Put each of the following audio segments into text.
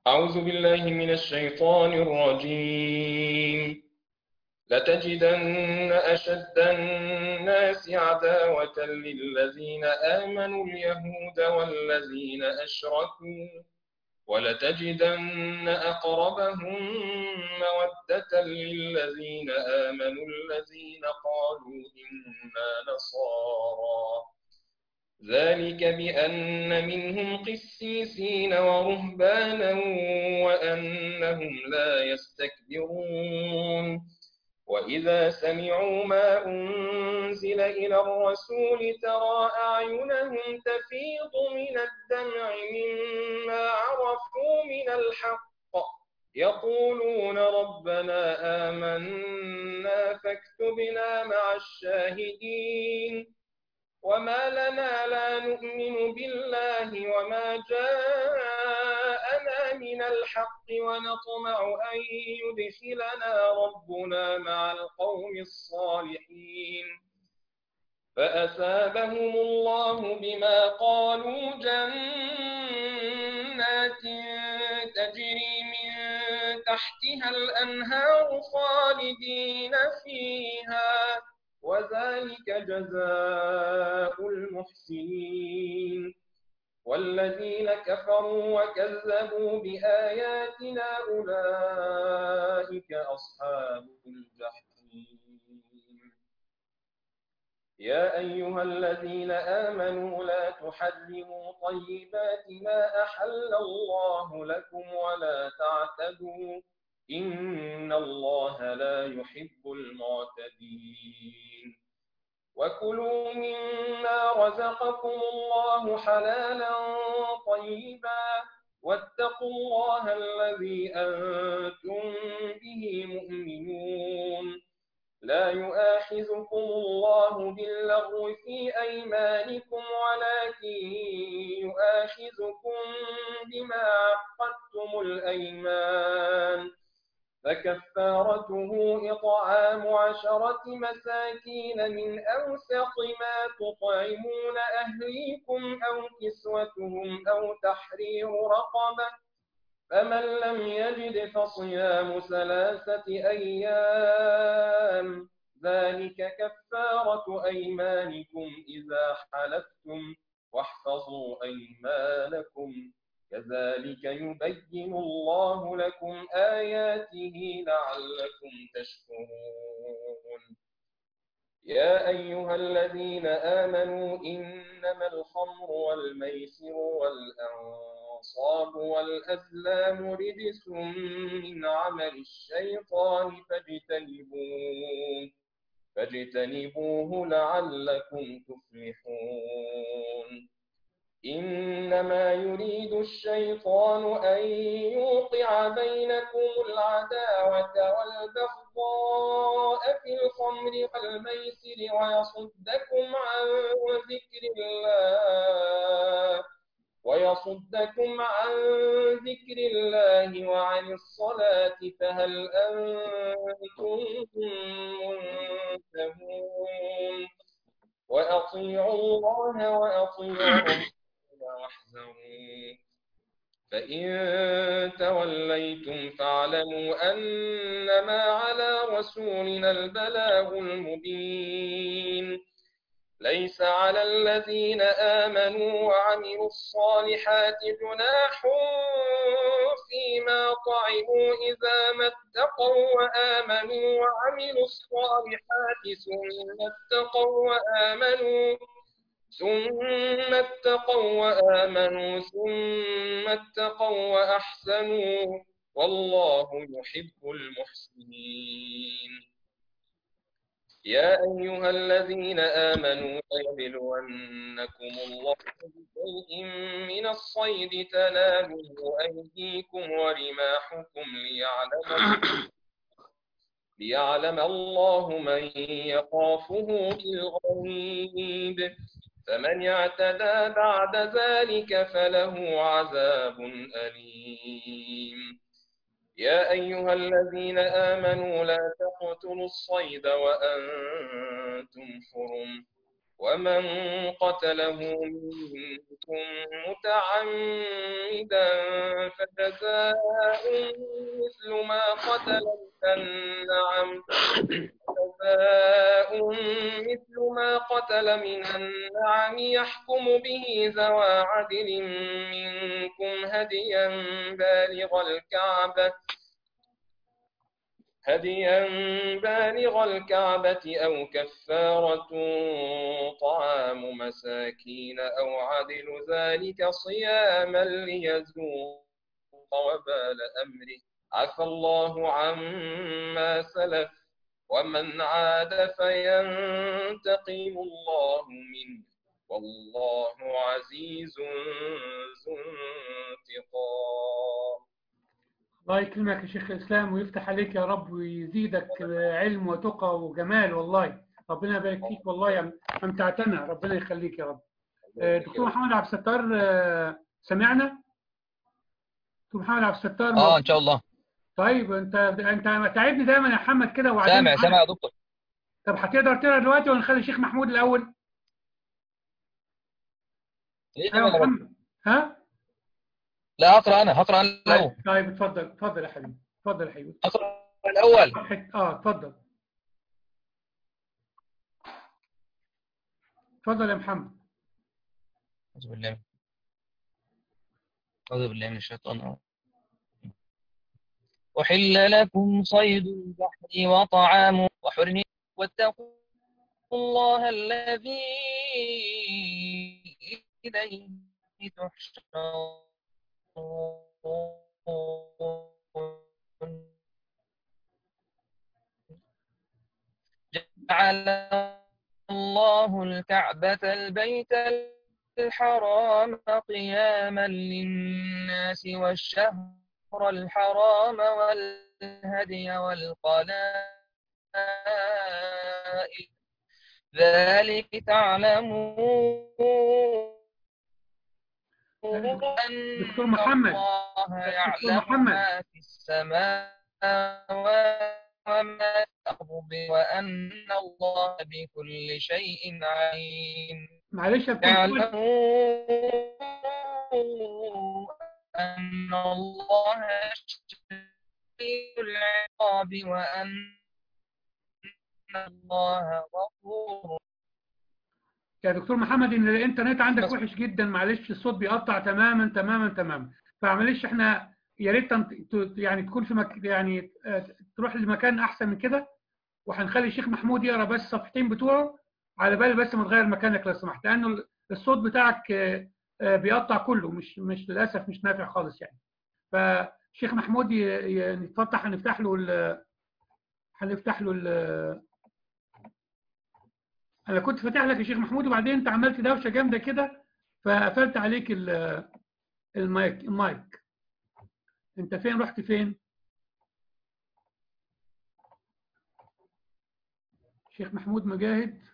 أعوذ بالله من الشيطان الرجيم. لتجدن أشد الناس عداوة للذين آمنوا اليهود والذين أشركوا، ولتجدن أقربهم مودة للذين آمنوا الذين قالوا إنا نصارى، ذلك بأن منهم قسيسين ورهبانا وأنهم لا يستكبرون. وإذا سمعوا ما أنزل إلى الرسول ترى أعينهم تفيض من الدمع مما عرفوا من الحق، يقولون ربنا آمنا فاكتبنا مع الشاهدين. وما لنا لا نؤمن بالله وما جاءنا من الحق ونطمع أن يدخلنا ربنا مع القوم الصالحين، فأثابهم الله بما قالوا جنات تجري من تحتها الأنهار خالدين فيها، وذلك جزاء المحسنين. والذين كفروا وكذبوا بآياتنا أولئك أصحاب الجحيم. يا أيها الذين آمنوا لا تحرموا طيبات ما أحل الله لكم ولا تعتدوا، إن الله لا يحب المعتدين. وكلوا مما رزقكم الله حلالا طيبا، واتقوا الله الذي أنتم به مؤمنون. لا يؤاخذكم الله باللغو في أيمانكم ولكن يؤاخذكم بما عقدتم الأيمان، فكفارته إطعام 10 مساكين من أوسط ما تطعمون أهليكم أو كسوتهم أو تحرير رقبة، فمن لم يجد فصيام 3 أيام، ذلك كفارة أيمانكم إذا حلفتم، واحفظوا أيمانكم، كذلك يبين الله لكم آياته لعلكم تشكرون. يا أيها الذين آمنوا إنما الخمر والميسر والأنصاب والأزلام رجس من عمل الشيطان فاجتنبوه لعلكم تفلحون. إنما يريد الشيطان أن يوقع بينكم العداوة والبغضاء في الخمر والميسر ويصدكم عن ذكر الله وعن الصلاة، فهل أنتم منتهون؟ وأطيعوا الله وأطيعوا الرسول واحذروا، فإن توليتم فاعلموا أنما على رسولنا البلاغ المبين. ليس على الذين آمنوا وعملوا الصالحات جناح فيما طعموا إذا ما اتقوا وآمنوا وعملوا الصالحات ثم اتقوا وأحسنوا، والله يحب المحسنين. يا أيها الذين آمنوا ليبلونكم الله بشيء من الصيد تناله أيديكم ورماحكم ليعلم الله من يخافه بالغيب، فمن اعتدى بعد ذلك فله عذاب أليم. يا أيها الذين آمنوا لا تقتلوا الصيد وأنتم حرم، ومن قتله منكم متعمدا فجزاء مثل ما قتل النعم جزاء مثل ما قتل من النعم يحكم به ذوى عدل منكم هديا بالغ الكعبة أو كفارة طعام مساكين أو عدل ذلك صياما ليذوق وبال أمره عفى الله عما سلف ومن عاد فينتقم الله منه والله عزيز ذو انتقام. الله يكرمك يا شيخ الإسلام ويفتح عليك يا رب ويزيدك علم وتقى وجمال. والله ربنا يبارك فيك، والله يعني أمتعتنا، ربنا يخليك يا رب. دكتور محمد عبد الستار سمعنا؟ دكتور محمد عبد الستار موجود؟ ان شاء الله. طيب انت تعبني دايما يا محمد كده وبعدين سامع يا دكتور. طب هتقدر تقرا دلوقتي ولا نخلي الشيخ محمود الاول؟ ايوه محمد. ها؟ لا هقرا انا الاول. طيب اتفضل يا حبيبي، اتفضل يا حبيبي. اقرا الاول. اتفضل يا محمد. أعوذ بالله من الشيطان الرجيم. أحل لكم صيد البحر وطعامه وحرمه واتقوا الله الذي إليه تحشرون. جعل الله الكعبة البيت الحرام قياما للناس والشهر الحرام والهدي والقلائد ذلك تعلمون أن دكتور محمد الله يعلم ما في السماوات وما في الأرض وأن الله بكل شيء عليم. معلش يعلموا أن الله شديد العقاب وأن الله غفور. يا دكتور محمد ان الانترنت عندك وحش جدا، معلش الصوت بيقطع تماما، فمعلش احنا يا ريت يعني تكون في يعني تروح لمكان احسن من كده، وهنخلي الشيخ محمود يقرا بس الصفحتين بتوعه على بالي، بس ما تغير مكانك لو سمحت، لانه الصوت بتاعك بيقطع كله، مش للاسف مش نافع خالص يعني. فالشيخ محمود هنفتح له انا كنت فاتح لك يا شيخ محمود وبعدين انت عملت دوشه جامده كده فقفلت عليك المايك. انت فين؟ رحت فين؟ شيخ محمود مجاهد.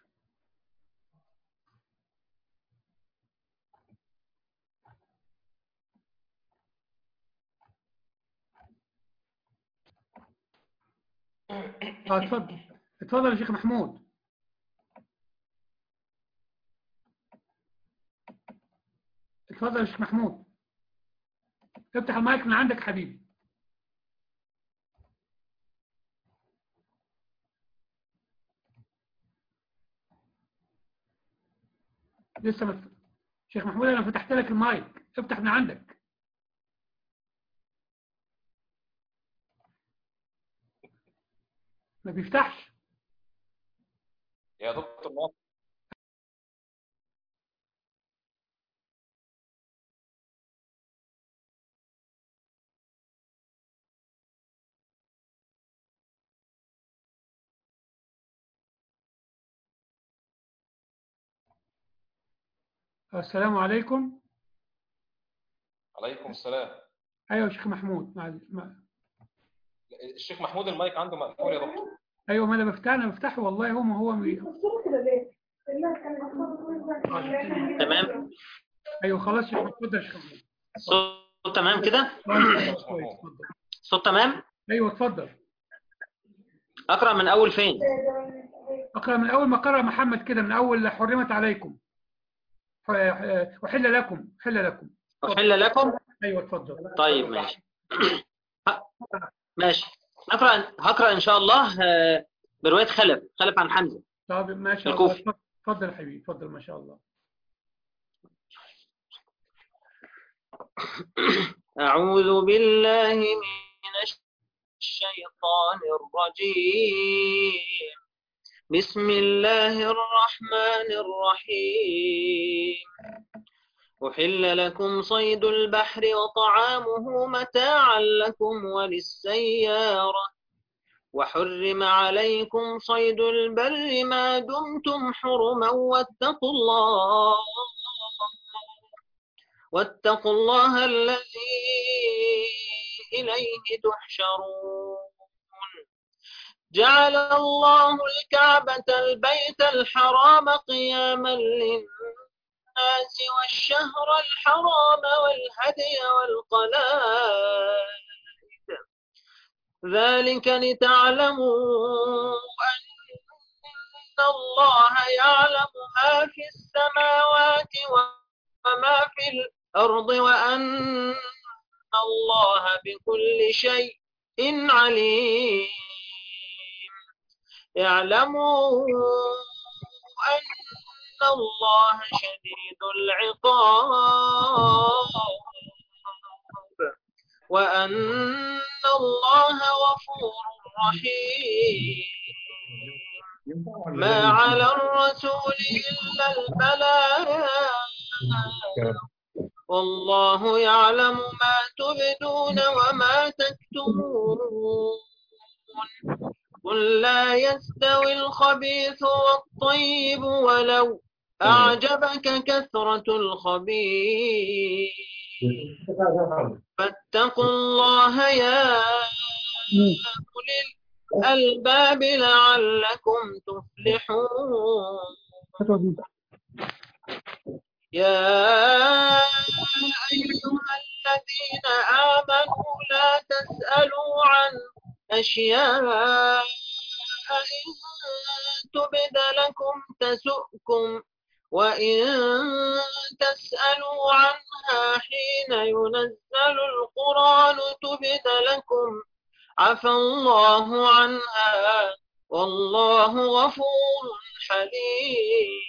اتفضل يا شيخ محمود. اتفضل يا شيخ محمود، افتح المايك من عندك حبيبي. لسه شيخ محمود انا فتحت لك المايك، افتح من عندك. ما بيفتحش يا دكتور ناصر. السلام عليكم. عليكم السلام. ايوه يا شيخ محمود. الشيخ محمود المايك عنده مقفول يا دكتور. ايوه ما انا بفتحه والله. تمام. ايوه خلاص يا شيخ محمود. يا شيخ محمود الصوت تمام كده؟ الصوت تمام؟ ايوه اتفضل. اقرا من اول فين؟ اقرا من اول ما قرأ محمد كده، من اول حرمت عليكم وحل لكم. أحل لكم؟ ايوه اتفضل. طيب ماشي. ماشي. هقرأ إن شاء الله برواية خلف عن حمزة. طب ما شاء الله. اتفضل يا حبيبي، اتفضل. ما شاء الله. أعوذ بالله من الشيطان الرجيم. بسم الله الرحمن الرحيم. أحل لكم صيد البحر وطعامه متاعا لكم وللسيارة، وحرم عليكم صيد البر ما دمتم حرما، واتقوا الله الذي إليه تحشرون. جعل الله الكعبة البيت الحرام قياما للناس والشهر الحرام والهدي والقلائد، ذلك لتعلموا أن الله يعلم ما في السماوات وما في الأرض، وأن الله بكل شيء عليم. اعلموا أن الله شديد العقاب، وأن الله غفور رحيم. ما على الرسول إلا البلاغ، والله يعلم ما تبدون وما تكتمون. قل لا يستوي الخبيث والطيب ولو أعجبك كثرة الخبيث، فاتقوا الله يا أولي الألباب لعلكم تفلحون. يا أيها الذين آمنوا لا تسألوا عن أشياء إن تبد لكم تسؤكم، وإن تسألوا عنها حين ينزل القرآن تبد لكم عفى الله عنها، والله غفور حليم.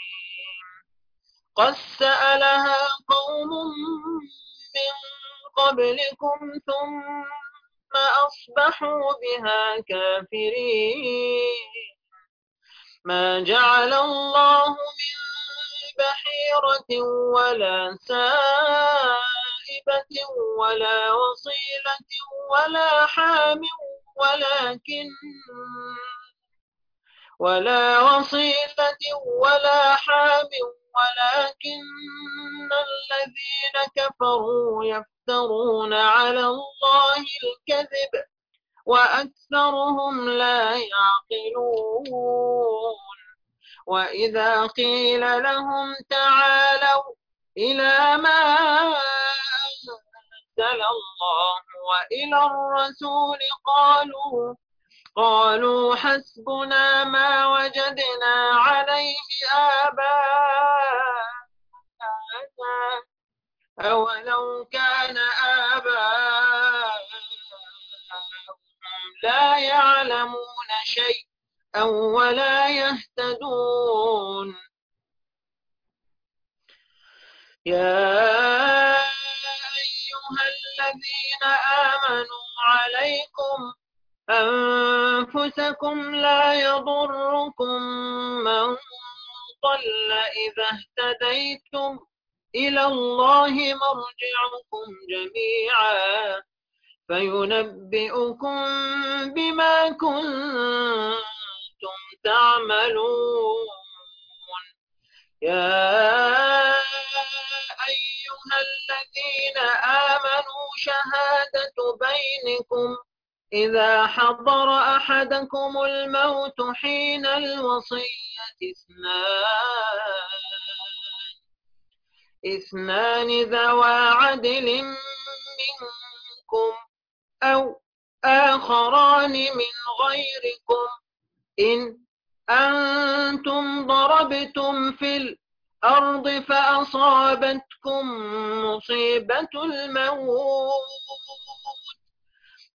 قد سألها قوم من قبلكم ثم أصبحوا بها كافرين. ما جعل الله من بحيرة ولا سائبة ولا وصيلة ولا حام ولكن الذين كفروا يفترون على الله الكذب وأكثرهم لا يعقلون. وإذا قيل لهم تعالوا إلى ما أنزل الله وإلى الرسول قالوا حسبنا ما وجدنا عليه آباءنا أولو كان آباؤهم لا يعلمون شيئا ولا يهتدون. يا أيها الذين آمنوا عليكم أنفسكم لا يضركم من ضل إذا اهتديتم إلى الله مرجعكم جميعا فينبئكم بما كنتم تعملون. يا أيها الذين آمنوا شهادة بينكم إذا حضر أحدكم الموت حين الوصية اثنان ذوى عدل منكم أو آخران من غيركم إن أنتم ضربتم في الأرض فأصابتكم مصيبة الموت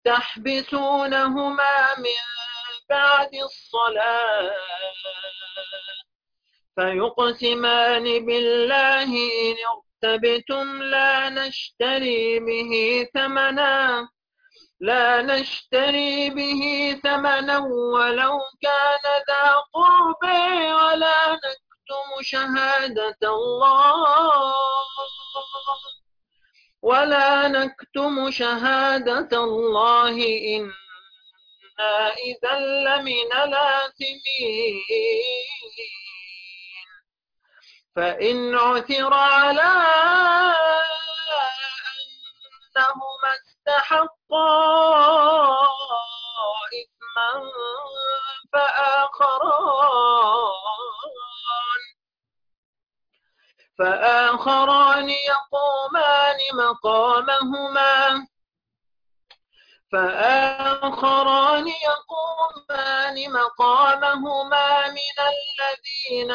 تحبسونهما من بعد الصلاة فيقسمان بالله إن ارتبتم لا نشتري به ثمنا ولو كان ذا قرب ولا نكتم شهادة الله إنا إذا لمن الآثمين فإن عثر على أنهما استحقا إثما فآخران يقومان مقامهما من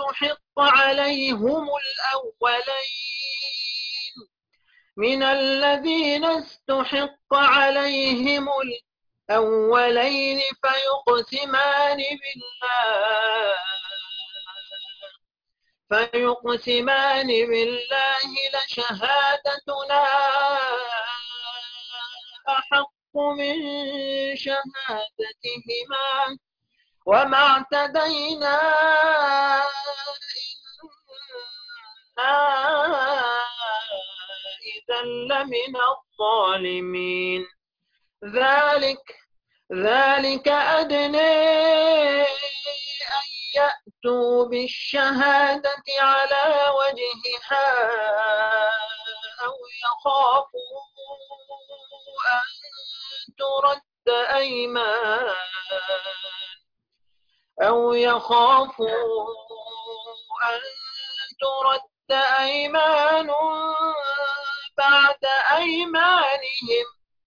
الذين استحق عليهم الأولين فيقسمان بالله لشهادتنا أحق من شهادتهما وما اعتدينا إنا إذا لمن الظالمين ذلك أدنى أن يأتوا بالشهادة على وجهها أو يخافوا أن ترد أيمان بعد أيمانهم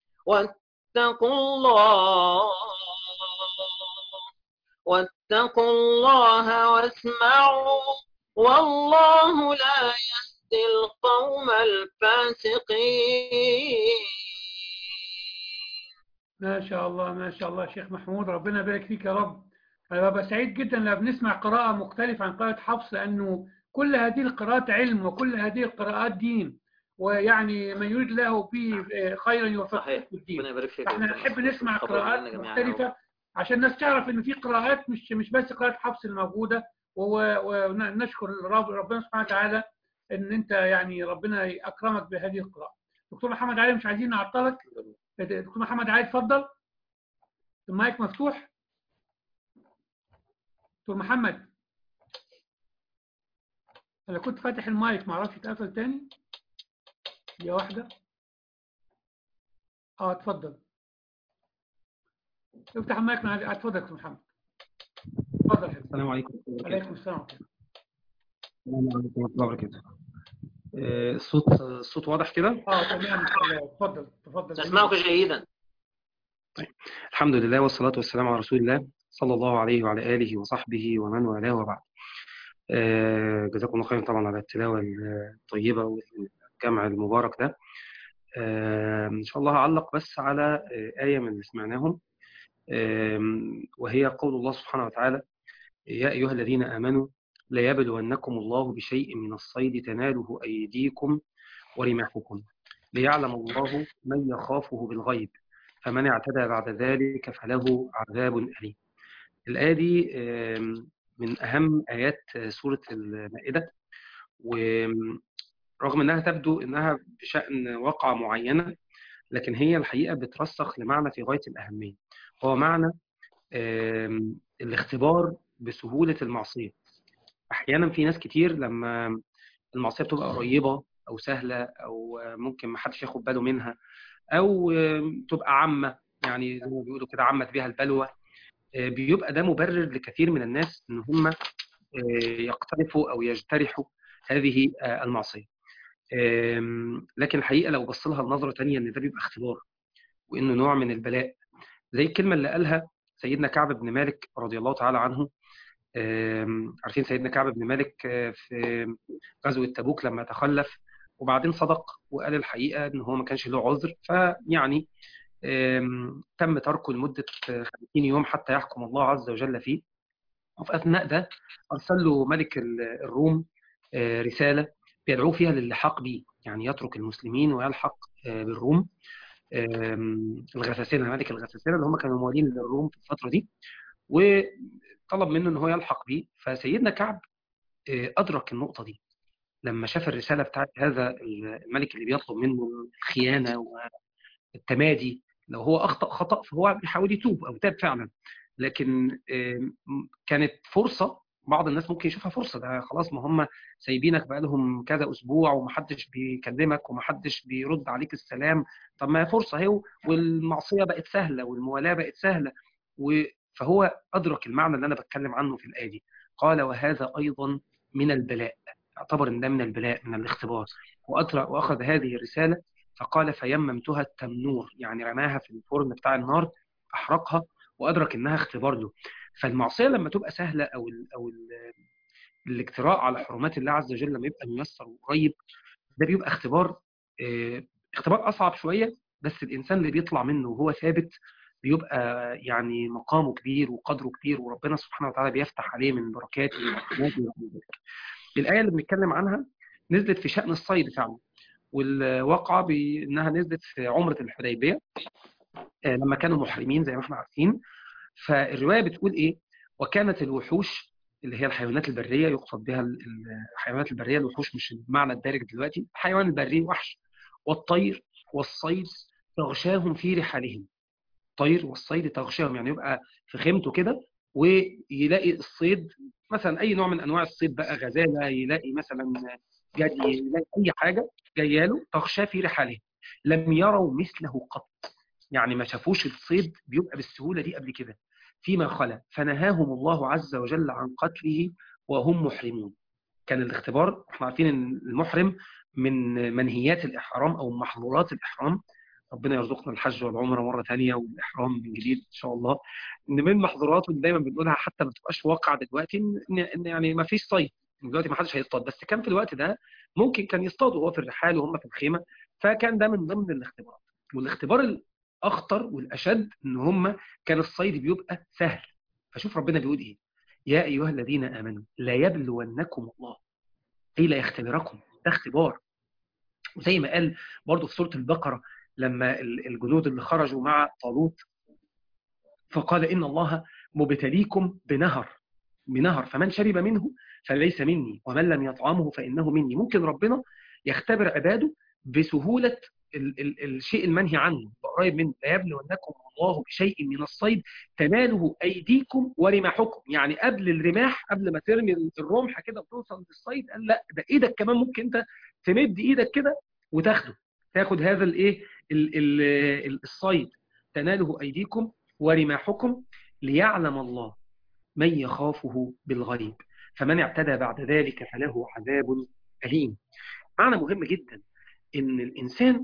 واتقوا الله واسمعوا والله لا يهدي القوم الفاسقين. ما شاء الله ما شاء الله شيخ محمود، ربنا يبارك فيك يا رب. أنا ببقى سعيد جدا لما بنسمع قراءة مختلفة عن قراءة حفص، لأنه كل هذه القراءات علم وكل هذه القراءات دين، ويعني من يريد له به خيرا يوفقه في الدين. احنا نحب نسمع قراءات مختلفة عشان الناس تعرف ان في قراءات مش بس قراءة حفص الموجودة، ونشكر ربنا سبحانه وتعالى ان انت يعني ربنا اكرمك بهذه القراءة. دكتور محمد علي مش عايزين نعطلك. دكتور محمد علي اتفضل، المايك مفتوح. دكتور محمد، انا كنت فاتح المايك معرفش اتقفل تاني. يا واحدة. اتفضل. افتح المايك. اتفضل يا دكتور محمد. اتفضل. السلام عليكم. وعليكم السلام. السلام عليكم ورحمة الله وبركاته. الصوت واضح كده؟ تمام. اتفضل. نسمعك جيدا. طيب، الحمد لله والصلاة والسلام على رسول الله صلى الله عليه وعلى آله وصحبه ومن والاه وبعد. جزاكم الله خيرا طبعا على التلاوة الطيبة والجمع المبارك ده. إن شاء الله هعلق بس على آية من اللي سمعناهم، وهي قول الله سبحانه وتعالى: يا أيها الذين آمنوا ليبلونكم الله بشيء من الصيد تناله أيديكم ورماحكم ليعلم الله من يخافه بالغيب فمن اعتدى بعد ذلك فله عذاب أليم. الآية دي من أهم آيات سورة المائدة، ورغم أنها تبدو أنها بشأن واقعة معينة، لكن هي الحقيقة بترسخ لمعنى في غاية الأهمية، هو معنى الاختبار بسهولة المعصية. أحيانا في ناس كتير لما المعصية بتبقى قريبة أو سهلة أو ممكن ما حدش ياخد باله منها أو تبقى عامة، يعني زي ما بيقولوا كده عامة بها البلوى، بيبقى ده مبرر لكثير من الناس إن هم يقترفوا أو يجترحوا هذه المعصية. لكن الحقيقة لو بص لها النظرة تانية إن ده بيبقى اختبار وإنه نوع من البلاء، زي الكلمة اللي قالها سيدنا كعب بن مالك رضي الله تعالى عنه. عارفين سيدنا كعب بن مالك في غزوة تبوك لما تخلف وبعدين صدق وقال الحقيقة إن هو ما كانش له عذر، فيعني تم تركه لمدة 50 يوم حتى يحكم الله عز وجل فيه. وفي أثناء ده أرسل له ملك الروم رسالة بيدعوه فيها للحاق به، يعني يترك المسلمين ويلحق بالروم. الغساسنة، ملك الغساسنة اللي هم كانوا موالين للروم في الفترة دي، وطلب منه ان هو يلحق بيه. فسيدنا كعب أدرك النقطة دي لما شاف الرسالة بتاعت هذا الملك اللي بيطلب منه الخيانة والتمادي. لو هو أخطأ خطأ فهو بيحاول يتوب أو تاب فعلا، لكن كانت فرصة. بعض الناس ممكن يشوفها فرصة، ده خلاص ما هم سايبينك بقالهم كذا أسبوع ومحدش بيكلمك ومحدش بيرد عليك السلام، طب ما فرصة اهي، والمعصية بقت سهلة والموالاة بقت سهلة. فهو أدرك المعنى اللي أنا بتكلم عنه في الآية دي. قال وهذا أيضا من البلاء، اعتبر ان ده من البلاء، من الاختبار. وأخذ هذه الرسالة فقال فيممتها التنور، يعني رماها في الفرن بتاع النار أحرقها، وأدرك إنها اختبار له. فالمعصية لما تبقى سهلة أو الاجتراء على حرمات الله عز وجل لما يبقى ميسر وقريب، ده بيبقى اختبار أصعب شوية، بس الإنسان اللي بيطلع منه وهو ثابت بيبقى يعني مقامه كبير وقدره كبير، وربنا سبحانه وتعالى بيفتح عليه من بركاته ورحماته. الآية اللي بنتكلم عنها نزلت في شأن الصيد فعلا، والواقعة بأنها نزلت في عمرة الحديبية لما كانوا محرمين زي ما احنا عارفين. فالرواية بتقول إيه؟ وكانت الوحوش اللي هي الحيوانات البرية، يقصد بها الحيوانات البرية، الوحوش مش المعنى الدارج دلوقتي، الحيوان البري وحش، والطير والصيد تغشاهم في رحالهم. الطير والصيد تغشاهم، يعني يبقى في خيمته كده ويلاقي الصيد، مثلا أي نوع من أنواع الصيد بقى، غزالة، يلاقي مثلا جدي، يلاقي أي حاجة جايه له، تغشى في رحالهم لم يروا مثله قط. يعني ما شافوش الصيد بيبقى بالسهولة دي قبل كده فيما خلا، فنهاهم الله عز وجل عن قتله وهم محرمون. كان الاختبار، احنا عارفين ان المحرم من منهيات الإحرام أو محظورات الإحرام، ربنا يرزقنا الحج والعمرة مرة ثانية والإحرام من جديد إن شاء الله. إن من محظوراته اللي دايما بنقولها حتى ما تبقاش واقع دلوقتي، إن يعني ما فيش صيد دلوقتي، ما حدش هيصطاد، بس كان في الوقت ده ممكن كان يصطادوا وهو في الرحال وهم في الخيمة، فكان ده من ضمن الاختبارات. والاختبار الأخطر والأشد إن هم كان الصيد بيبقى سهل. فشوف ربنا بيقول إيه: يا أيها الذين آمنوا لا يبلونكم الله، أي لا يختبركم، ده اختبار. وزي ما قال برضه في سورة البقرة لما الجنود اللي خرجوا مع طالوت، فقال إن الله مبتليكم بنهر فمن شرب منه فليس مني ومن لم يطعمه فإنه مني. ممكن ربنا يختبر عباده بسهولة الشيء المنهي عنه قريب منه. لا يبلونكم الله بشيء من الصيد تناله أيديكم ورماحكم، يعني قبل الرماح، قبل ما ترمي الرمح كده وتوصل للصيد، قال لا، ده ايدك كمان ممكن انت تمد ايدك كده تاخد هذا الصيد. تناله أيديكم ورماحكم ليعلم الله من يخافه بالغيب فمن اعتدى بعد ذلك فله عذاب أليم. معنى مهم جدا إن الإنسان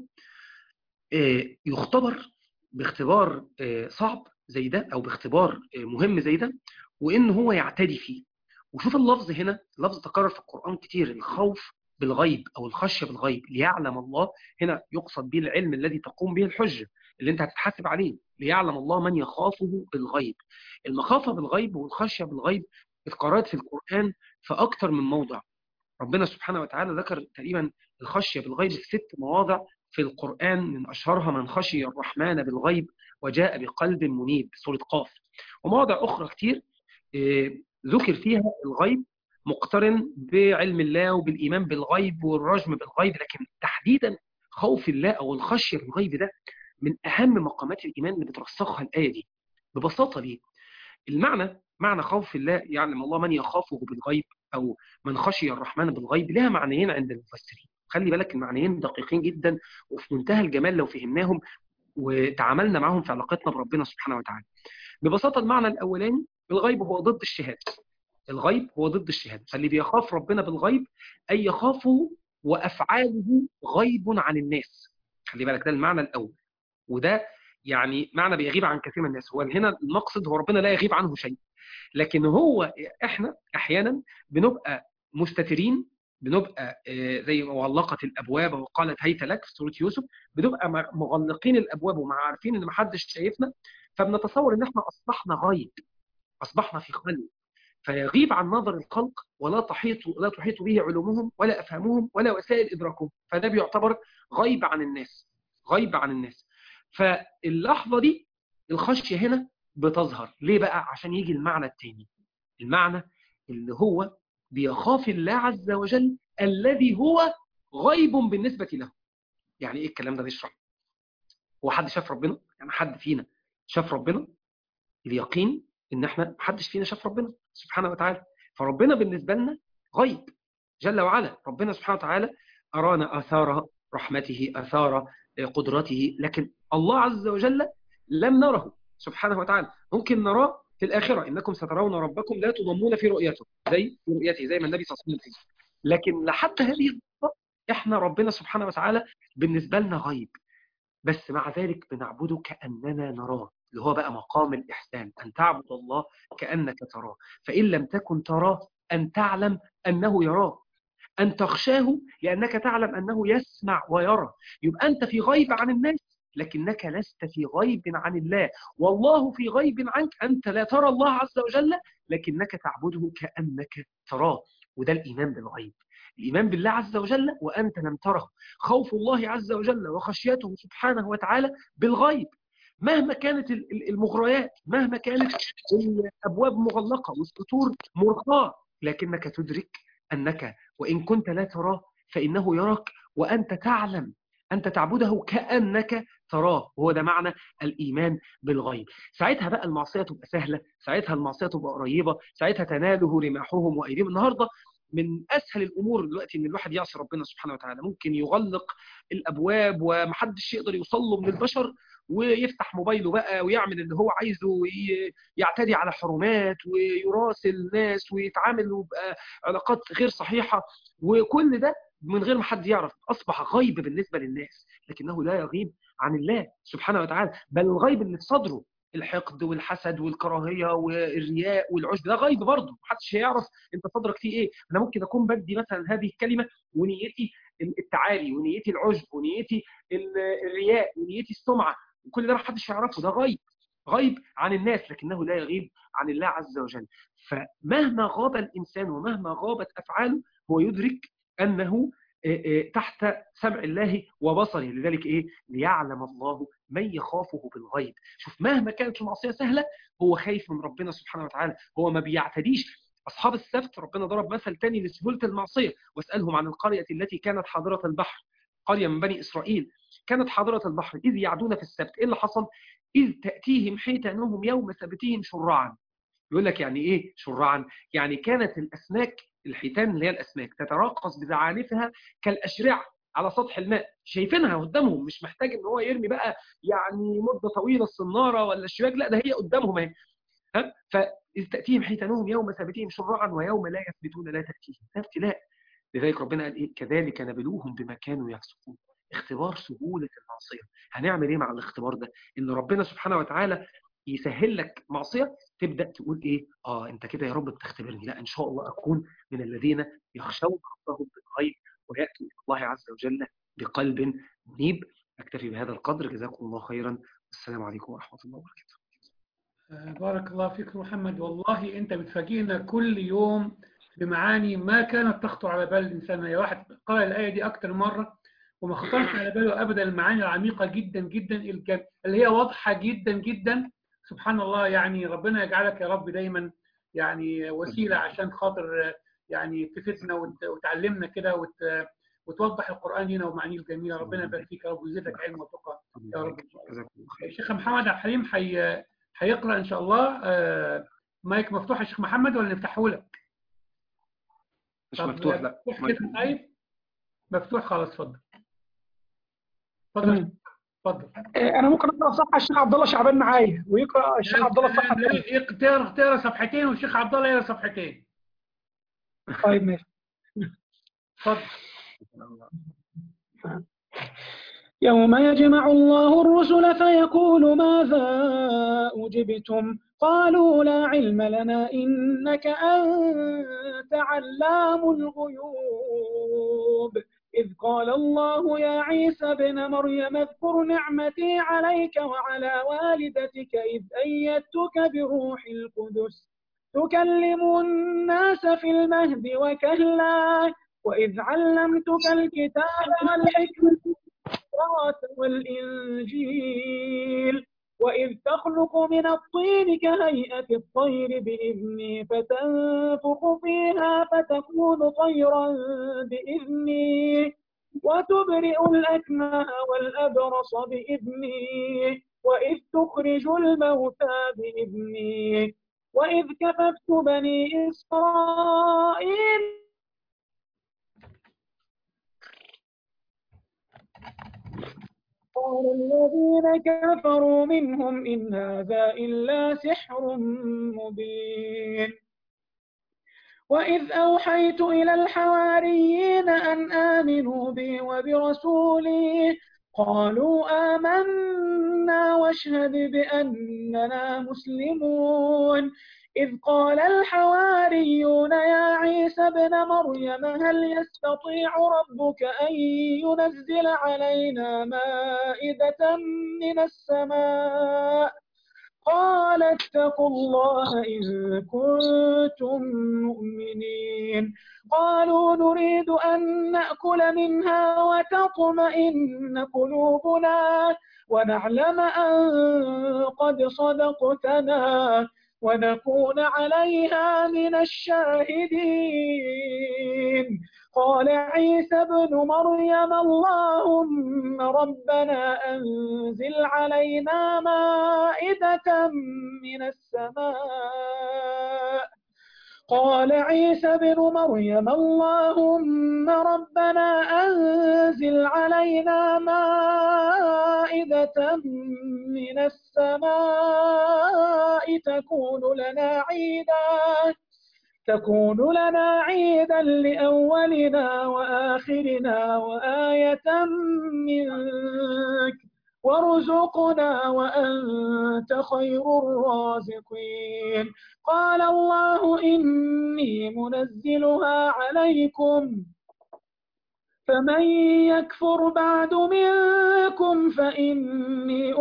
يختبر باختبار صعب زي ده، أو باختبار مهم زي ده، وإن هو يعتدي فيه. وشوف اللفظ هنا، لفظ تكرر في القرآن كتير، الخوف بالغيب أو الخشية بالغيب. ليعلم الله هنا يقصد به العلم الذي تقوم به الحجة اللي انت هتتحاسب عليه. ليعلم الله من يخافه بالغيب. المخافة بالغيب والخشية بالغيب اتكررت في القرآن في أكثر من موضع. ربنا سبحانه وتعالى ذكر تقريبا الخشية بالغيب في 6 مواضع في القرآن، من أشهرها من خشي الرحمن بالغيب وجاء بقلب منيب، سورة قاف. ومواضع أخرى كتير ذكر فيها الغيب مقترن بعلم الله وبالإيمان بالغيب والرجم بالغيب، لكن تحديدا خوف الله أو الخشية بالغيب ده من أهم مقامات الإيمان اللي بترسخها الآية دي. ببساطة ليه؟ معنى خوف الله، يعلم الله من يخافه بالغيب أو من خشي الرحمن بالغيب، لها معنيين عند المفسرين. خلي بالك المعنيين دقيقين جدا وفي منتهى الجمال لو فهمناهم وتعاملنا معهم في علاقتنا بربنا سبحانه وتعالى. ببساطة المعنى الأولاني، الغيب هو ضد الشهادة. الغيب هو ضد الشهادة، فاللي بيخاف ربنا بالغيب أي يخافه وأفعاله غيب عن الناس. خلي بالك ده المعنى الأول، وده يعني معنى بيغيب عن كثير من الناس. هو هنا المقصد هو ربنا لا يغيب عنه شيء، لكن هو احنا احيانا بنبقى مستترين بنبقى زي ما غلقت الابواب وقالت هيت لك في سوره يوسف، بنبقى مغلقين الابواب ومع عارفين ان محدش شايفنا، فبنتصور ان احنا اصبحنا غايب، اصبحنا في خلوه، فيغيب عن نظر الخلق ولا تحيط به علومهم ولا افهامهم ولا وسائل ادراكهم، فده بيعتبر غيب عن الناس، غيب عن الناس. فاللحظه دي الخشيه هنا بتظهر ليه بقى؟ عشان يجي المعنى الثاني، المعنى اللي هو بيخاف الله عز وجل الذي هو غيب بالنسبة له. يعني ايه الكلام ده؟ نشرح. هو حد شاف ربنا؟ يعني حد فينا شاف ربنا؟ اليقين ان احنا محدش فينا شاف ربنا سبحانه وتعالى، فربنا بالنسبة لنا غيب جل وعلا. ربنا سبحانه وتعالى أرانا آثار رحمته، آثار قدرته، لكن الله عز وجل لم نره سبحانه وتعالى. ممكن نراه في الآخرة، إنكم سترون ربكم لا تضمون في رؤيته، زي في رؤيته، زي ما النبي صلى الله عليه وسلم. لكن لحد هذه اللحظة إحنا ربنا سبحانه وتعالى بالنسبة لنا غيب، بس مع ذلك بنعبده كأننا نراه، اللي هو بقى مقام الإحسان، أن تعبد الله كأنك تراه، فإن لم تكن تراه أن تعلم أنه يراه، أن تخشاه لأنك تعلم أنه يسمع ويرى. يبقى أنت في غيب عن الناس لكنك لست في غيب عن الله، والله في غيب عنك، أنت لا ترى الله عز وجل لكنك تعبده كأنك تراه. وده الإيمان بالغيب، الإيمان بالله عز وجل وأنت لم تره، خوف الله عز وجل وخشيته سبحانه وتعالى بالغيب. مهما كانت المغريات، مهما كانت الأبواب مغلقة والسطور مرخاة، لكنك تدرك أنك وإن كنت لا تراه فإنه يراك، وأنت تعلم، أنت تعبده كأنك تراه. وهو ده معنى الإيمان بالغيب. ساعتها بقى المعصية تبقى سهلة، ساعتها المعصية تبقى قريبة، ساعتها تناله رماحهم وأيديهم. النهاردة من أسهل الأمور دلوقتي إن الواحد يعصي ربنا سبحانه وتعالى، ممكن يغلق الأبواب ومحدش يقدر يوصل له من البشر، ويفتح موبايله بقى ويعمل اللي هو عايزه، ويعتدي على حرمات ويراسل ناس ويتعامل ويبقى علاقات غير صحيحة، وكل ده من غير ما حد يعرف. أصبح غيب بالنسبة للناس لكنه لا يغيب عن الله سبحانه وتعالى، بل الغيب اللي في صدره، الحقد والحسد والكراهية والرياء والعجب، ده غيب برضه، محدش هيعرف انت صدرك فيه ايه. انا ممكن اكون بدي مثلا هذه الكلمة ونيتي التعالي، ونيتي العجب، ونيتي الرياء، ونيتي السمعة، وكل ده محدش يعرفه، ده غيب، غيب عن الناس لكنه لا يغيب عن الله عز وجل. فمهما غاب الإنسان ومهما غابت أفعاله هو يدرك أنه تحت سمع الله وبصره. لذلك ليعلم الله من يخافه بالغيب. شوف، مهما كانت المعصية سهلة هو خايف من ربنا سبحانه وتعالى، هو ما بيعتديش. أصحاب السبت ربنا ضرب مثل تاني لسهولة المعصية، واسألهم عن القرية التي كانت حاضرة البحر، قرية من بني إسرائيل كانت حاضرة البحر إذ يعدون في السبت. إيه اللي حصل؟ إذ تأتيهم حيتانهم يوم سبتهم شرعا. يقول لك يعني إيه شرعا؟ يعني كانت الأسماك، الحيتان اللي هي الأسماك، تتراقص بزعانفها كالأشرعة على سطح الماء، شايفينها قدامهم، مش محتاج إن هو يرمي بقى يعني مدة طويلة الصنارة ولا الشباك، لا ده هي قدامهم اهي. فإذ تأتيهم حيتانهم يوم سبتهم شرعا ويوم لا يثبتون لا تأتيهم. ده ابتلاء. لذلك ربنا قال كذلك نبلوهم بما كانوا يفسقون. اختبار سهولة المعصية. هنعمل ايه مع الاختبار ده؟ ان ربنا سبحانه وتعالى يسهل لك معصية، تبدأ تقول انت كده يا رب بتختبرني، لا ان شاء الله اكون من الذين يخشون ربهم بالغيب ويأتوا الى الله عز وجل بقلب منيب. اكتفي بهذا القدر، جزاكم الله خيرا، والسلام عليكم ورحمة الله وبركاته. بارك الله فيك محمد، والله انت بتفاجئنا كل يوم بمعاني ما كانت تخطر على بال الانسان. يا واحد قرأ الآية دي اكتر مرة وما خطرش على باله ابدا المعاني العميقة جدا جدا اللي هي واضحة جدا جدا. سبحان الله، يعني ربنا يجعلك يا رب دايما يعني وسيلة عشان خاطر يعني تفيدنا وتعلمنا كده وتوضح القرآن لنا ومعانيه الجميلة. ربنا يبارك فيك يا رب ويزيدك علم وتقى يا رب. الشيخ محمد عبد الحليم هيقرأ إن شاء الله. مايك مفتوح يا شيخ محمد ولا نفتحه لك؟ مش مفتوح، لا طيب مفتوح خلاص. اتفضل اتفضل اتفضل. انا ممكن اقرا صفحه الشيخ عبد الله شعبان معايا ويقرا الشيخ عبد الله الصفحه الثانيه. تقرا صفحتين والشيخ عبد الله يقرا صفحتين. طيب ماشي. اتفضل. يوم يجمع الله الرسل فيقول ماذا أجبتم قالوا لا علم لنا إنك أنت علام الغيوب. إذ قال الله يا عيسى ابن مريم اذكر نعمتي عليك وعلى والدتك إذ أيدتك بروح القدس تكلم الناس في المهد وكهلا وإذ علمتك الكتاب والحكمة والإنجيل وإذ تخلق من الطين كهيئة الطير بإذني فتنفخ فيها فتكون طيرا بإذني وتبرئ الأكمه والأبرص بإذني وإذ تخرج الموتى بإذني وإذ كففت بني إسرائيل قال الذين كفروا منهم إن هذا إلا سحر مبين. وإذ أوحيت إلى الحواريين أن آمنوا بي وبرسولي قالوا آمنا واشهد بأننا مسلمون. إذ قال الحواريون يا عيسى ابن مريم هل يستطيع ربك أن ينزل علينا مائدة من السماء قال اتقوا الله إن كنتم مؤمنين. قالوا نريد أن نأكل منها وتطمئن قلوبنا ونعلم أن قد صدقتنا ونكون عليها من الشاهدين. قال عيسى ابن مريم اللهم ربنا أنزل علينا مائدة من السماء. قال عيسى ابن مريم اللهم ربنا أنزل علينا مائدة من السماء تكون لنا عيدا لأولنا وآخرنا وآية منك وارزقنا وأنت خير الرازقين. قال الله إني منزلها عليكم فمن يكفر بعد منكم فإني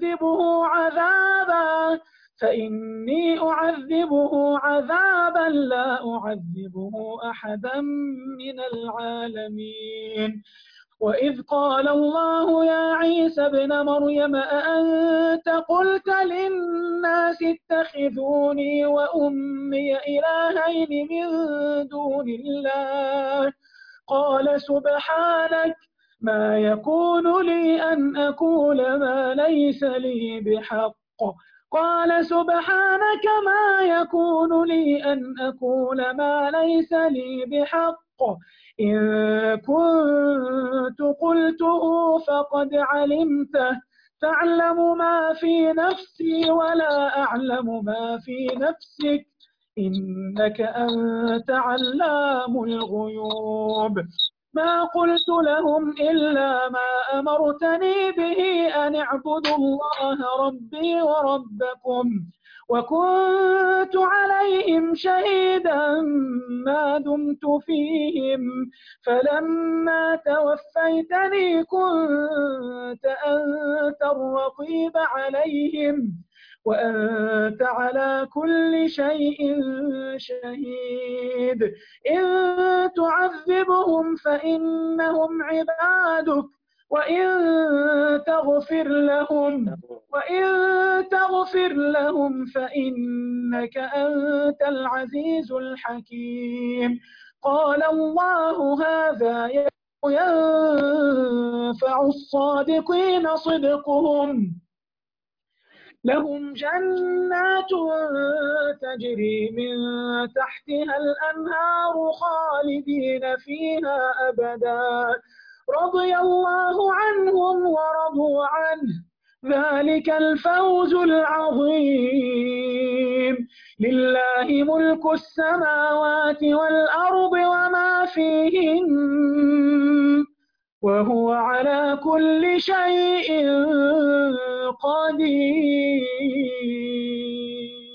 أعذبه عذابا لا أعذبه أحدا من العالمين. وإذ قال الله يا عيسى ابن مريم أأنت قلت للناس اتخذوني وأمي إلهين من دون الله قال سبحانك ما يكون لي أن أقول ما ليس لي بحق قال سبحانك ما يكون لي أن أقول ما ليس لي بحق إن كنت قلته فقد علمته تعلم ما في نفسي ولا أعلم ما في نفسك إنك أنت علام الغيوب. ما قلت لهم إلا ما أمرتني به أن اعبدوا الله ربي وربكم وكنت عليهم شهيدا ما دمت فيهم فلما توفيتني كنت أنت الرقيب عليهم وأنت على كل شيء شهيد. إن تعذبهم فإنهم عبادك وإن تغفر لهم فإنك أنت العزيز الحكيم. قال الله هذا ينفع الصادقين صدقهم لهم جنات تجري من تحتها الأنهار خالدين فيها أبدا رضي الله عنهم ورضوا عنه ذلك الفوز العظيم. لله ملك السماوات والأرض وما فيهن وهو على كل شيء قدير.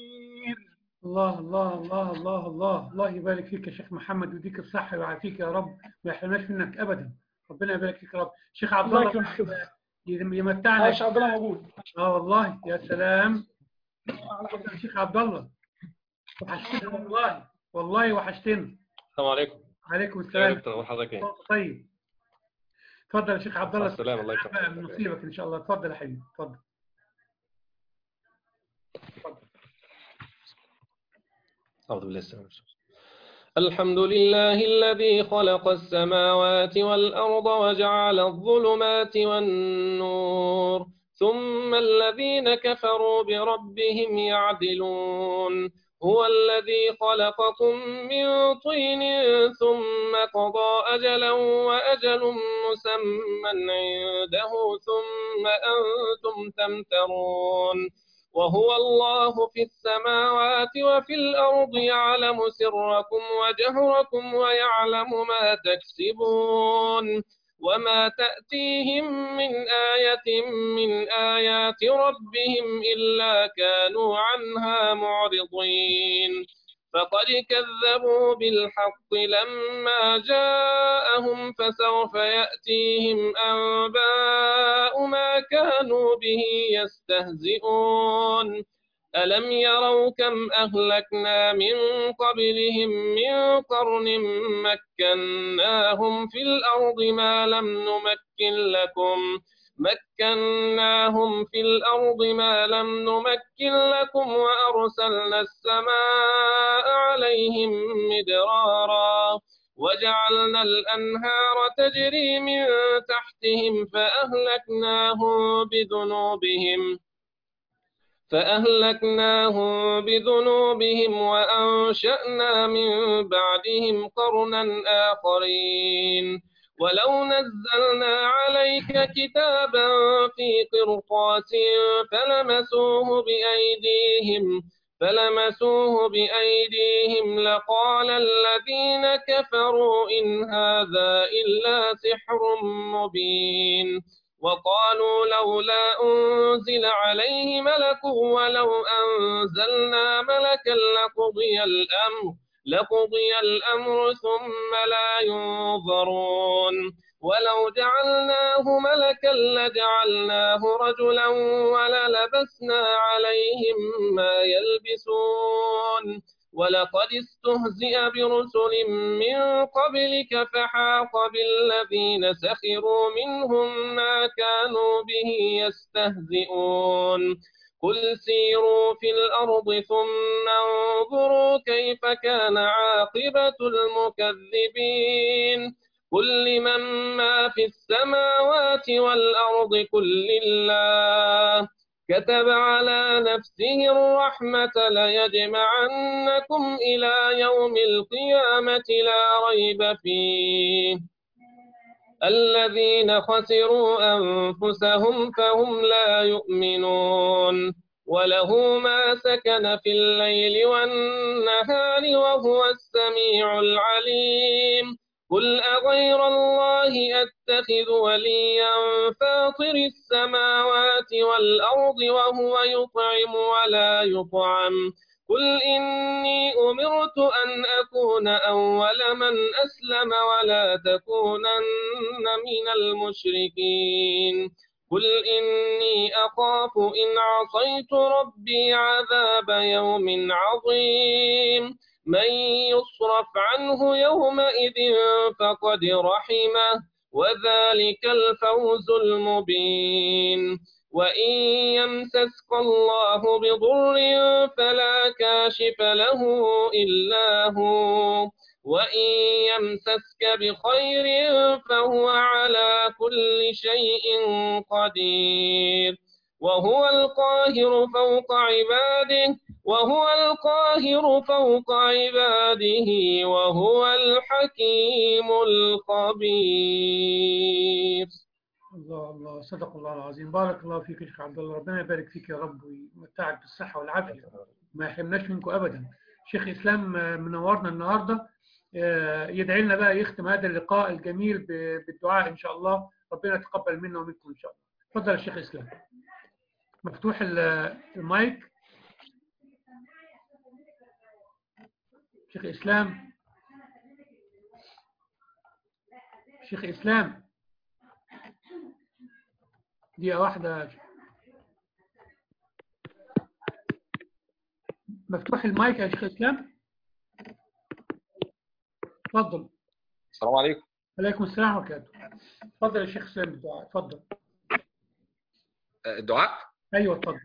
الله الله الله الله الله الله يبارك فيك يا شيخ محمد ويديك الصحة ويعافيك يا رب، ما يحرمناش منك أبدا. ربنا يبارك فيك يا رب. شيخ عبد الله الله يكرمك. يمتعنا. شيخ عبد الله موجود. والله يا سلام. شيخ عبد الله وحشتنا والله، والله وحشتنا. السلام عليكم. عليكم يا السلام. دكتور حضرتك ايه؟ طيب اتفضل يا شيخ عبد الله. السلام. الله يكرمك. من نصيبك ان شاء الله. اتفضل يا حبيبي اتفضل. أعوذ بالله السلام عليكم. الحمد لله الذي خلق السماوات والأرض وجعل الظلمات والنور ثم الذين كفروا بربهم يعدلون. هو الذي خلقكم من طين ثم قضى أجلا وأجل مسمى عنده ثم أنتم تمترون. وهو الله في السماوات وفي الأرض يعلم سركم وجهركم ويعلم ما تكسبون. وما تأتيهم من آية من آيات ربهم إلا كانوا عنها معرضين. فقد كذبوا بالحق لما جاءهم فسوف يأتيهم أنباء ما كانوا به يستهزئون. ألم يروا كم أهلكنا من قبلهم من قرن مكناهم في الأرض ما لم نمكن لكم وأرسلنا السماء عليهم مدرارا وجعلنا الأنهار تجري من تحتهم فأهلكناهم بذنوبهم وأنشأنا من بعدهم قرنا آخرين. ولو نزلنا عليك كتابا في قرطاس فلمسوه بأيديهم لقال الذين كفروا إن هذا إلا سحر مبين. وقالوا لولا أنزل عليه ملك ولو أنزلنا ملكا لقضي الأمر ثم لا ينظرون. ولو جعلناه ملكا لجعلناه رجلا وللبسنا عليهم ما يلبسون. ولقد استهزئ برسل من قبلك فحاق بالذين سخروا منهم ما كانوا به يستهزئون. قل سيروا في الأرض ثم انظروا كيف كان عاقبة المكذبين. قل لمن ما في السماوات والأرض قل لله كتب على نفسه الرحمة ليجمعنكم إلى يوم القيامة لا ريب فيه. الذين خسروا أنفسهم فهم لا يؤمنون. وله ما سكن في الليل والنهار وهو السميع العليم. قل أغير الله أتخذ وليا فاطر السماوات والأرض وهو يطعم ولا يطعم. قل إني أمرت أن أكون أول من أسلم ولا تكونن من المشركين. قل إني أخاف إن عصيت ربي عذاب يوم عظيم. من يصرف عنه يومئذ فقد رحمه وذلك الفوز المبين. وإن يمسسك الله بضر فلا كاشف له إلا هو وإن يمسسك بخير فهو على كل شيء قدير. وهو القاهر فوق عباده وهو الحكيم الخبير. الله الله صدق الله العظيم. بارك الله فيك يا شيخ عبد الله. ربنا يبارك فيك يا رب ويمتعك بالصحة والعافية وما يحرمناش منكم أبدا. شيخ إسلام منورنا النهاردة. يدعي لنا بقى يختم هذا اللقاء الجميل بالدعاء إن شاء الله. ربنا يتقبل منا ومنكم إن شاء الله. تفضل يا شيخ إسلام. مفتوح المايك. شيخ إسلام، شيخ إسلام، دقيقة واحدة. مفتوح المايك يا شيخ إسلام؟ اتفضل. السلام عليكم. عليكم السلام ورحمة الله وبركاته. اتفضل يا شيخ إسلام بالدعاء، اتفضل. الدعاء؟ أيوه اتفضل.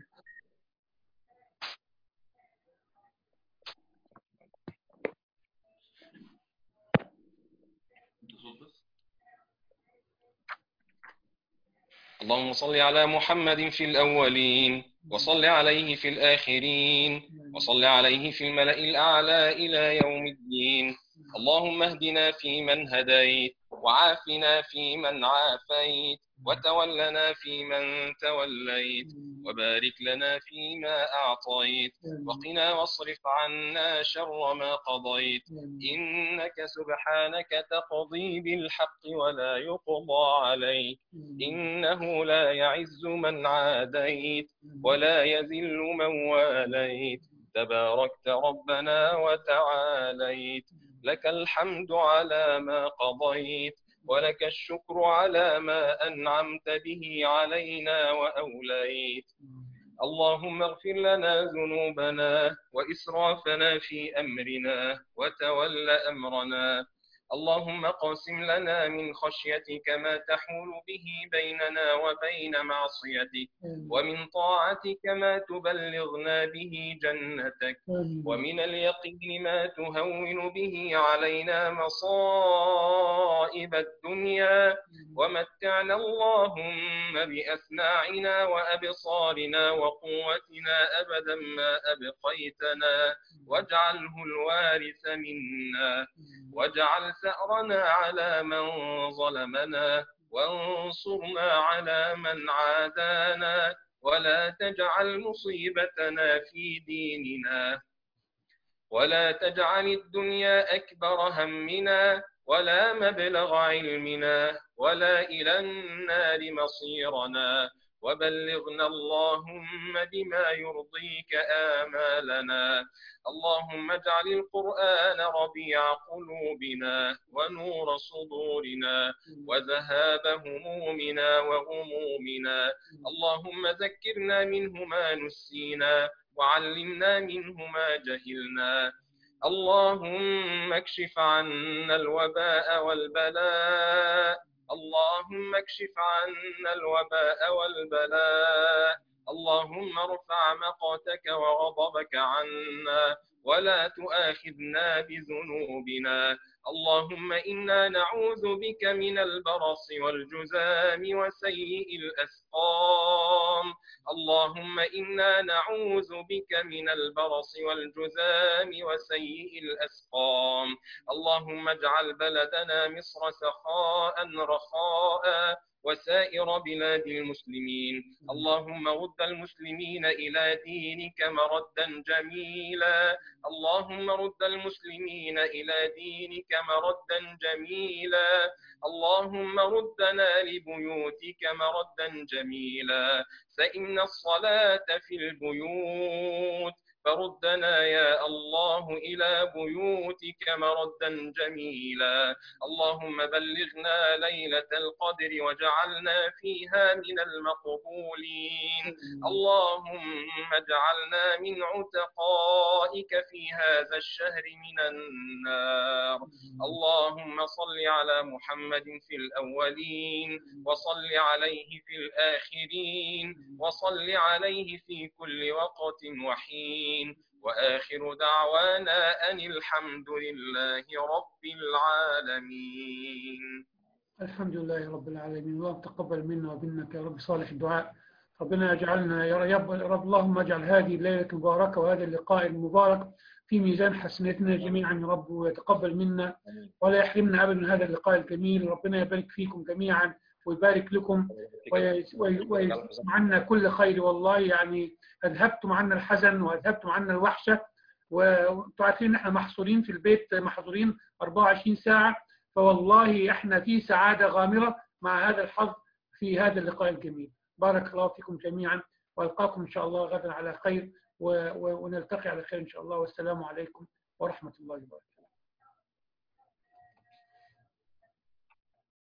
اللهم صل على محمد في الأولين وصل عليه في الآخرين وصل عليه في الملأ الأعلى إلى يوم الدين. اللهم اهدنا فيمن هديت وعافنا فيمن عافيت وتولنا فيمن توليت وبارك لنا فيما أعطيت وقنا واصرف عنا شر ما قضيت. إنك سبحانك تقضي بالحق ولا يقضى عليك، إنه لا يعز من عاديت ولا يذل من واليت. تباركت ربنا وتعاليت، لك الحمد على ما قضيت ولك الشكر على ما أنعمت به علينا وأوليت. اللهم اغفر لنا ذنوبنا وإسرافنا في أمرنا وتول أمرنا. اللهم قاسم لنا من خشيتك ما تحول به بيننا وبين معصيتك، ومن طاعتك ما تبلغنا به جنتك، ومن اليقين ما تهون به علينا مصائب الدنيا. ومتعنا اللهم بأسماعنا وأبصارنا وقوتنا أبدا ما أبقيتنا، واجعله الوارث منا، واجعل ثأرنا على من ظلمنا، وانصرنا على من عادانا، ولا تجعل مصيبتنا في ديننا، ولا تجعل الدنيا أكبر همنا ولا مبلغ علمنا ولا إلى النار مصيرنا. وبلغنا اللهم بما يرضيك آمالنا. اللهم اجعل القرآن ربيع قلوبنا ونور صدورنا وذهاب همومنا وغمومنا. اللهم ذكرنا منه ما نسينا وعلمنا منه ما جهلنا. اللهم اكشف عنا الوباء والبلاء، اللهم اكشف عنا الوباء والبلاء. اللهم ارفع مقتك وغضبك عنا ولا تؤاخذنا بذنوبنا. اللهم إنا نعوذ بك من البرص والجذام وسيء الأسقام. اللهم إنا نعوذ بك من البرص والجذام وسيء الأسقام. اللهم اجعل بلدنا مصر سخاء رخاء وسائر بلاد المسلمين. اللهم رد المسلمين إلى دينك مردا جميلا. اللهم رد المسلمين إلى دينك مردا جميلا. اللهم ردنا لبيوتك مردا جميلا. سئمنا الصلاة في البيوت فردنا يا الله إلى بيوتك مردا جميلا. اللهم بلغنا ليلة القدر وجعلنا فيها من المقبولين. اللهم اجعلنا من عتقائك في هذا الشهر من النار. اللهم صل على محمد في الأولين وصل عليه في الآخرين وصل عليه في كل وقت وحين. وآخر دعوانا أن الحمد لله رب العالمين. الحمد لله رب العالمين. اللهم تقبل منا ومنك يا رب صالح الدعاء. ربنا يجعلنا يا رب اللهم اجعل هذه الليلة المباركة وهذا اللقاء المبارك في ميزان حسناتنا جميعا يا رب، ويتقبل منا ولا يحرمنا أبدا من هذا اللقاء الجميل. ربنا يبارك فيكم جميعا ويبارك لكم ويسمع عنا كل خير. والله يعني أذهبتم عنا الحزن وأذهبتم عنا الوحشة، وانتم عارفين ان احنا محصورين في البيت، محظورين 24 ساعة، فوالله احنا في سعادة غامرة مع هذا الحظ في هذا اللقاء الجميل. بارك الله فيكم جميعا، والقاكم ان شاء الله غدا على خير ونلتقي على خير ان شاء الله. والسلام عليكم ورحمة الله وبركاته.